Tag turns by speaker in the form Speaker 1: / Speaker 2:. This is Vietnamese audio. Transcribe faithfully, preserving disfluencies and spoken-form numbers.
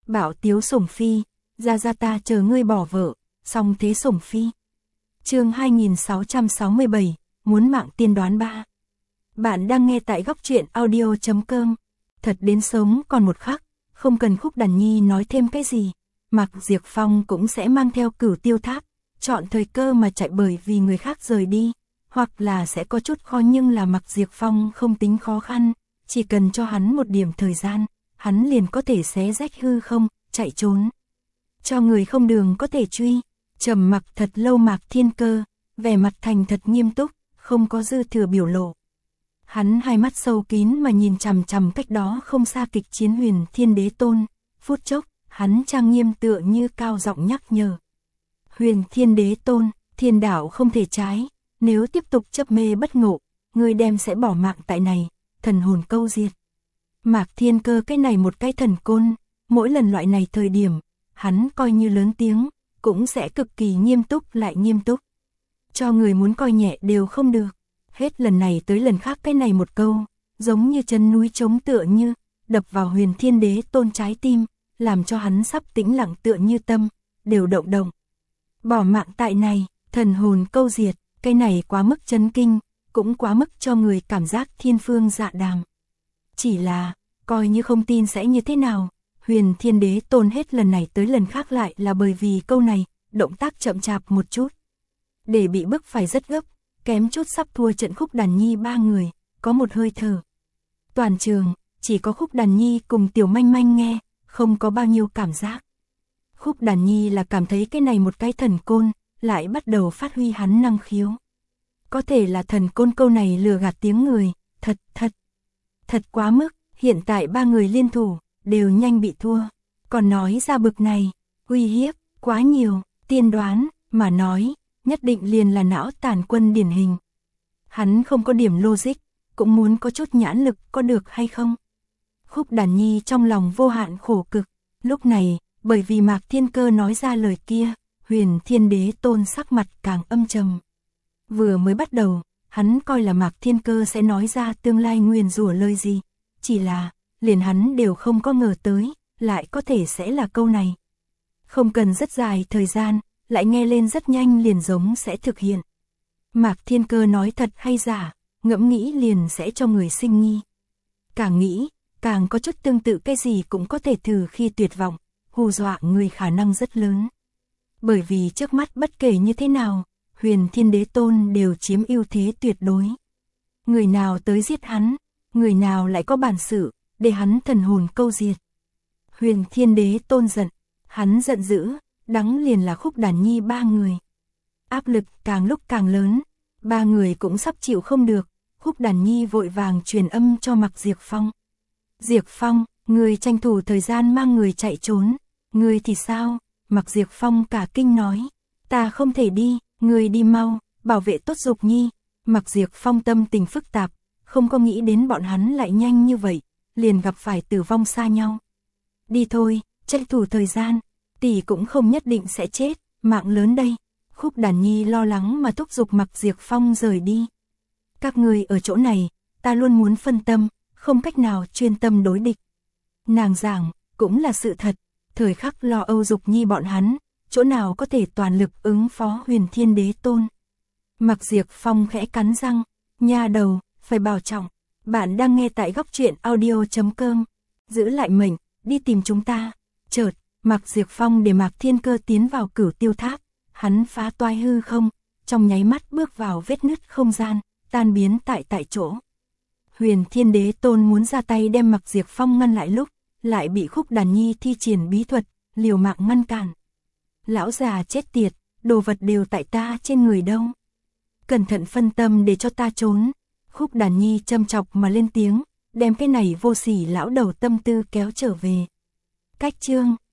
Speaker 1: Bảo tiếu sủng phi, ra ra ta chờ ngươi bỏ vợ, song thế sủng phi. Chương hai nghìn sáu trăm sáu mươi bảy, muốn mạng tiên đoán ba. Bạn đang nghe tại góc truyện audio chấm com. Thật đến sống còn một khắc, không cần Khúc Đàn Nhi nói thêm cái gì, Mạc Diệp Phong cũng sẽ mang theo Cửu Tiêu Tháp, chọn thời cơ mà chạy bởi vì người khác rời đi, hoặc là sẽ có chút khó, nhưng là Mạc Diệp Phong không tính khó khăn, chỉ cần cho hắn một điểm thời gian, hắn liền có thể xé rách hư không, chạy trốn. Cho người không đường có thể truy. Trầm mặc thật lâu Mạc Thiên Cơ, vẻ mặt thành thật nghiêm túc, không có dư thừa biểu lộ. Hắn hai mắt sâu kín mà nhìn chằm chằm cách đó không xa kịch chiến Huyền Thiên Đế Tôn, phút chốc, hắn trang nghiêm tựa như cao giọng nhắc nhở. Huyền Thiên Đế Tôn, thiên đạo không thể trái, nếu tiếp tục chấp mê bất ngộ, ngươi đem sẽ bỏ mạng tại này, thần hồn câu diệt. Mạc Thiên Cơ cái này một cái thần côn, mỗi lần loại này thời điểm, hắn coi như lớn tiếng, cũng sẽ cực kỳ nghiêm túc lại nghiêm túc. Cho người muốn coi nhẹ đều không được. Hết lần này tới lần khác cái này một câu, giống như chân núi chống tựa như, đập vào Huyền Thiên Đế Tôn trái tim, làm cho hắn sắp tĩnh lặng tựa như tâm, đều động động. Bỏ mạng tại này, thần hồn câu diệt, cái này quá mức chấn kinh, cũng quá mức cho người cảm giác thiên phương dạ đàm. Chỉ là, coi như không tin sẽ như thế nào, Huyền Thiên Đế Tôn hết lần này tới lần khác lại là bởi vì câu này, động tác chậm chạp một chút. Để bị bức phải rất gấp, kém chút sắp thua trận Khúc Đàn Nhi ba người, có một hơi thở. Toàn trường, chỉ có Khúc Đàn Nhi cùng Tiểu Manh Manh nghe, không có bao nhiêu cảm giác. Khúc Đàn Nhi là cảm thấy cái này một cái thần côn, lại bắt đầu phát huy hắn năng khiếu. Có thể là thần côn câu này lừa gạt tiếng người, thật, thật, thật quá mức, hiện tại ba người liên thủ, đều nhanh bị thua. Còn nói ra bực này, uy hiếp, quá nhiều, tiên đoán, mà nói, nhất định liền là não tàn quân điển hình. Hắn không có điểm logic, cũng muốn có chút nhãn lực, có được hay không? Khúc Đàn Nhi trong lòng vô hạn khổ cực, lúc này, bởi vì Mạc Thiên Cơ nói ra lời kia, Huyền Thiên Đế Tôn sắc mặt càng âm trầm. Vừa mới bắt đầu, hắn coi là Mạc Thiên Cơ sẽ nói ra tương lai nguyền rủa lời gì, chỉ là, liền hắn đều không có ngờ tới, lại có thể sẽ là câu này. Không cần rất dài thời gian, lại nghe lên rất nhanh liền giống sẽ thực hiện. Mạc Thiên Cơ nói thật hay giả, ngẫm nghĩ liền sẽ cho người sinh nghi. Càng nghĩ, càng có chút tương tự, cái gì cũng có thể thử khi tuyệt vọng, hù dọa người khả năng rất lớn. Bởi vì trước mắt bất kể như thế nào, Huyền Thiên Đế Tôn đều chiếm ưu thế tuyệt đối. Người nào tới giết hắn, người nào lại có bản sự, để hắn thần hồn câu diệt. Huyền Thiên Đế Tôn giận, hắn giận dữ, đắng liền là Khúc Đàn Nhi ba người. Áp lực càng lúc càng lớn, ba người cũng sắp chịu không được, Khúc Đàn Nhi vội vàng truyền âm cho Mạc Diệp Phong. Diệp Phong, người tranh thủ thời gian mang người chạy trốn, người thì sao? Mạc Diệp Phong cả kinh nói, ta không thể đi, người đi mau, bảo vệ tốt Dục Nhi. Mạc Diệp Phong tâm tình phức tạp, không có nghĩ đến bọn hắn lại nhanh như vậy, liền gặp phải tử vong xa nhau. Đi thôi, tranh thủ thời gian, tỷ cũng không nhất định sẽ chết, mạng lớn đây. Khúc Đàn Nhi lo lắng mà thúc giục Mạc Diệp Phong rời đi. Các người ở chỗ này, ta luôn muốn phân tâm, không cách nào chuyên tâm đối địch. Nàng giảng, cũng là sự thật, thời khắc lo âu Dục Nhi bọn hắn, chỗ nào có thể toàn lực ứng phó Huyền Thiên Đế Tôn. Mạc Diệp Phong khẽ cắn răng, nha đầu, phải bảo trọng. Bạn đang nghe tại góc truyện audio chấm com. Giữ lại mệnh, đi tìm chúng ta. Chợt, Mạc Diệp Phong để Mạc Thiên Cơ tiến vào Cửu Tiêu Tháp, hắn phá toái hư không, trong nháy mắt bước vào vết nứt không gian, tan biến tại tại chỗ. Huyền Thiên Đế Tôn muốn ra tay đem Mạc Diệp Phong ngăn lại lúc, lại bị Khúc Đàn Nhi thi triển bí thuật, liều mạng ngăn cản. Lão già chết tiệt, đồ vật đều tại ta trên người đâu. Cẩn thận phân tâm để cho ta trốn. Khúc Đàn Nhi châm chọc mà lên tiếng, đem cái này vô sỉ lão đầu tâm tư kéo trở về. Cách chương